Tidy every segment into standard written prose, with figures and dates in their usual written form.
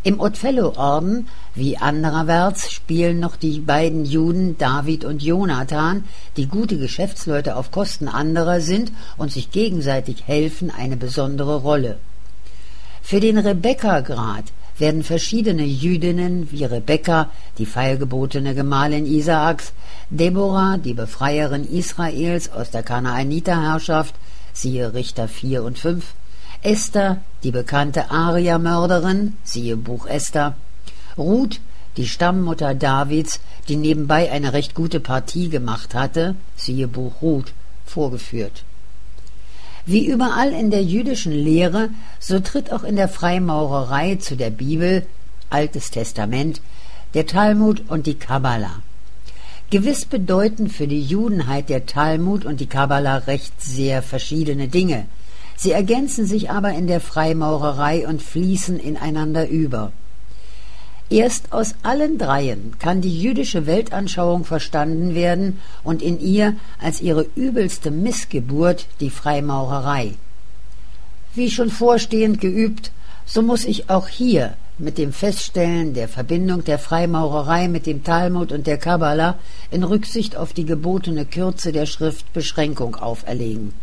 Im Othello-Orden wie andererwärts spielen noch die beiden Juden David und Jonathan, die gute Geschäftsleute auf Kosten anderer sind und sich gegenseitig helfen, eine besondere Rolle. Für den Rebekka-Grad werden verschiedene Jüdinnen wie Rebekka, die feilgebotene Gemahlin Isaaks, Deborah, die Befreierin Israels aus der Kanaaniterherrschaft, siehe Richter 4 und 5, Esther, die bekannte Aria-Mörderin, siehe Buch Esther, Ruth, die Stammmutter Davids, die nebenbei eine recht gute Partie gemacht hatte, siehe Buch Ruth, vorgeführt. Wie überall in der jüdischen Lehre, so tritt auch in der Freimaurerei zu der Bibel, Altes Testament, der Talmud und die Kabbala. Gewiss bedeuten für die Judenheit der Talmud und die Kabbala recht sehr verschiedene Dinge. Sie ergänzen sich aber in der Freimaurerei und fließen ineinander über. Erst aus allen dreien kann die jüdische Weltanschauung verstanden werden und in ihr als ihre übelste Missgeburt die Freimaurerei. Wie schon vorstehend geübt, so muss ich auch hier mit dem Feststellen der Verbindung der Freimaurerei mit dem Talmud und der Kabbala in Rücksicht auf die gebotene Kürze der Schrift Beschränkung auferlegen.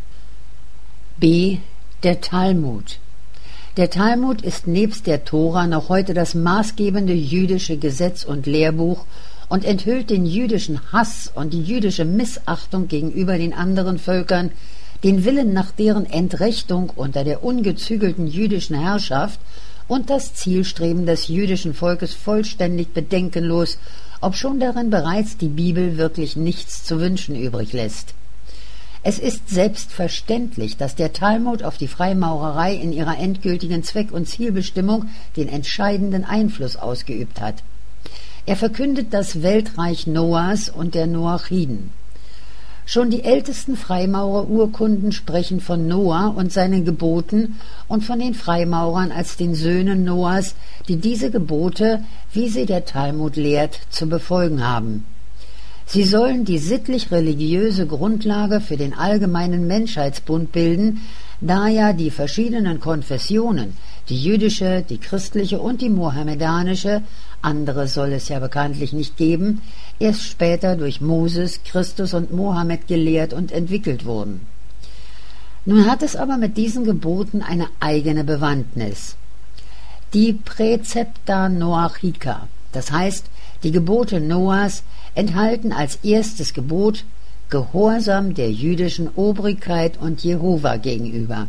B. Der Talmud. Der Talmud ist nebst der Tora noch heute das maßgebende jüdische Gesetz und Lehrbuch und enthüllt den jüdischen Hass und die jüdische Missachtung gegenüber den anderen Völkern, den Willen nach deren Entrechtung unter der ungezügelten jüdischen Herrschaft und das Zielstreben des jüdischen Volkes vollständig bedenkenlos, obschon darin bereits die Bibel wirklich nichts zu wünschen übrig lässt. Es ist selbstverständlich, dass der Talmud auf die Freimaurerei in ihrer endgültigen Zweck- und Zielbestimmung den entscheidenden Einfluss ausgeübt hat. Er verkündet das Weltreich Noahs und der Noachiden. Schon die ältesten Freimaurerurkunden sprechen von Noah und seinen Geboten und von den Freimaurern als den Söhnen Noahs, die diese Gebote, wie sie der Talmud lehrt, zu befolgen haben. Sie sollen die sittlich-religiöse Grundlage für den allgemeinen Menschheitsbund bilden, da ja die verschiedenen Konfessionen, die jüdische, die christliche und die mohammedanische, andere soll es ja bekanntlich nicht geben, erst später durch Moses, Christus und Mohammed gelehrt und entwickelt wurden. Nun hat es aber mit diesen Geboten eine eigene Bewandtnis. Die Praecepta Noachica, das heißt, die Gebote Noahs, enthalten als erstes Gebot Gehorsam der jüdischen Obrigkeit und Jehova gegenüber.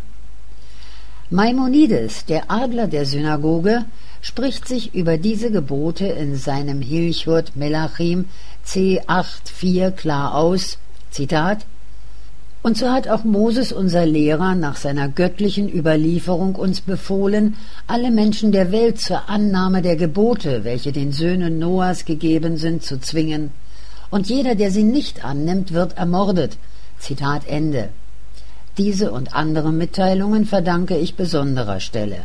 Maimonides, der Adler der Synagoge, spricht sich über diese Gebote in seinem Hilchot Melachim C8,4 klar aus, Zitat: Und so hat auch Moses, unser Lehrer, nach seiner göttlichen Überlieferung uns befohlen, alle Menschen der Welt zur Annahme der Gebote, welche den Söhnen Noahs gegeben sind, zu zwingen. Und jeder, der sie nicht annimmt, wird ermordet. Zitat Ende. Diese und andere Mitteilungen verdanke ich besonderer Stelle.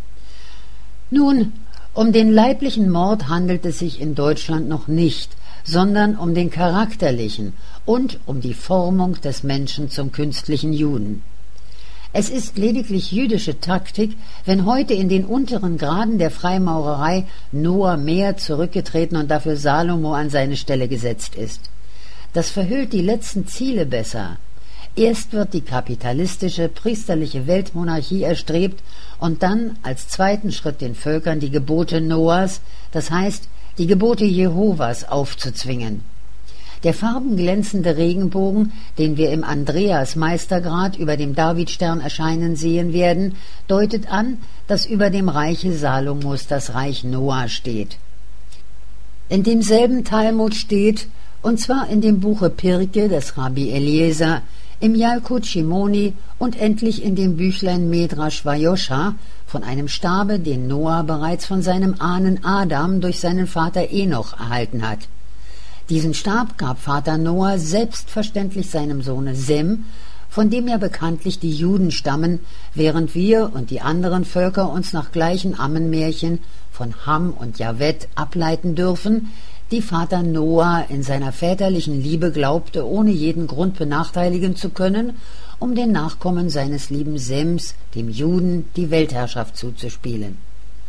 Nun, um den leiblichen Mord handelt es sich in Deutschland noch nicht, sondern um den charakterlichen und um die Formung des Menschen zum künstlichen Juden. Es ist lediglich jüdische Taktik, wenn heute in den unteren Graden der Freimaurerei Noah mehr zurückgetreten und dafür Salomo an seine Stelle gesetzt ist. Das verhüllt die letzten Ziele besser. Erst wird die kapitalistische, priesterliche Weltmonarchie erstrebt und dann als zweiten Schritt den Völkern die Gebote Noahs, das heißt die Gebote Jehovas, aufzuzwingen. Der farbenglänzende Regenbogen, den wir im Andreas-Meistergrad über dem Davidstern erscheinen sehen werden, deutet an, dass über dem Reiche Salomos das Reich Noah steht. In demselben Talmud steht, und zwar in dem Buche Pirke des Rabbi Eliezer, im Yalkut Shimoni und endlich in dem Büchlein Medrash Vayosha von einem Stabe, den Noah bereits von seinem Ahnen Adam durch seinen Vater Enoch erhalten hat. Diesen Stab gab Vater Noah selbstverständlich seinem Sohne Sem, von dem ja bekanntlich die Juden stammen, während wir und die anderen Völker uns nach gleichen Ammenmärchen von Ham und Javet ableiten dürfen, die Vater Noah in seiner väterlichen Liebe glaubte, ohne jeden Grund benachteiligen zu können, um den Nachkommen seines lieben Sems, dem Juden, die Weltherrschaft zuzuspielen.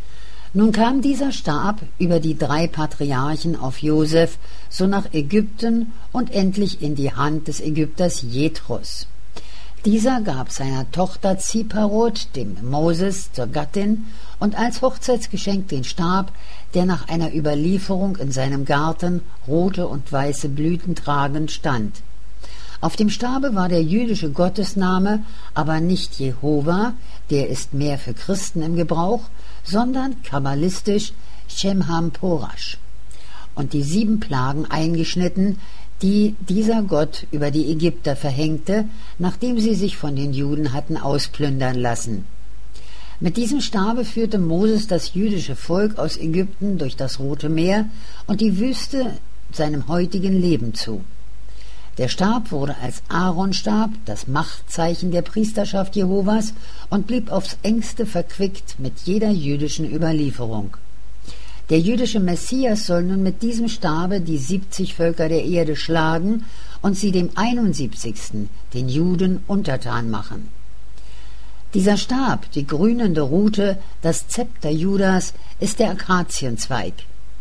Nun kam dieser Stab über die 3 Patriarchen auf Josef, so nach Ägypten und endlich in die Hand des Ägypters Jethros. Dieser gab seiner Tochter Ziparot, dem Moses, zur Gattin und als Hochzeitsgeschenk den Stab, der nach einer Überlieferung in seinem Garten rote und weiße Blüten tragend stand. Auf dem Stabe war der jüdische Gottesname, aber nicht Jehova, der ist mehr für Christen im Gebrauch, sondern kabbalistisch Shem HaMephorash, und die 7 Plagen eingeschnitten, die dieser Gott über die Ägypter verhängte, nachdem sie sich von den Juden hatten ausplündern lassen. Mit diesem Stabe führte Moses das jüdische Volk aus Ägypten durch das Rote Meer und die Wüste seinem heutigen Leben zu. Der Stab wurde als Aaronstab, das Machtzeichen der Priesterschaft Jehovas, und blieb aufs engste verquickt mit jeder jüdischen Überlieferung. Der jüdische Messias soll nun mit diesem Stabe die 70 Völker der Erde schlagen und sie dem 71., den Juden, untertan machen. Dieser Stab, die grünende Rute, das Zepter Judas, ist der Akazienzweig.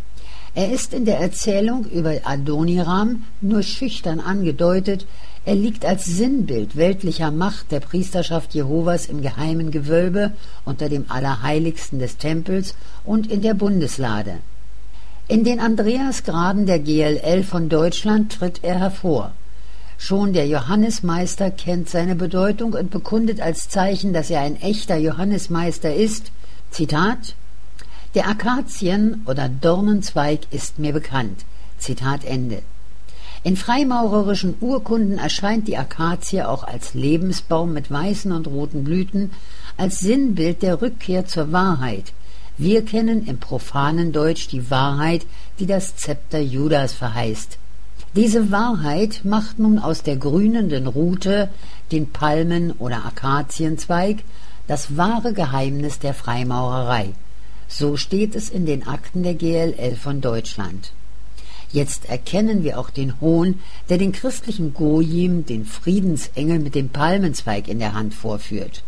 Er ist in der Erzählung über Adoniram nur schüchtern angedeutet, er liegt als Sinnbild weltlicher Macht der Priesterschaft Jehovas im geheimen Gewölbe unter dem Allerheiligsten des Tempels und in der Bundeslade. In den Andreasgraden der GLL von Deutschland tritt er hervor. Schon der Johannesmeister kennt seine Bedeutung und bekundet als Zeichen, dass er ein echter Johannesmeister ist, Zitat: Der Akazien- oder Dornenzweig ist mir bekannt. Zitat Ende. In freimaurerischen Urkunden erscheint die Akazie auch als Lebensbaum mit weißen und roten Blüten, als Sinnbild der Rückkehr zur Wahrheit. Wir kennen im profanen Deutsch die Wahrheit, die das Zepter Judas verheißt. Diese Wahrheit macht nun aus der grünenden Rute, den Palmen- oder Akazienzweig, das wahre Geheimnis der Freimaurerei. So steht es in den Akten der GLL von Deutschland. Jetzt erkennen wir auch den Hohn, der den christlichen Gojim, den Friedensengel mit dem Palmenzweig in der Hand, vorführt.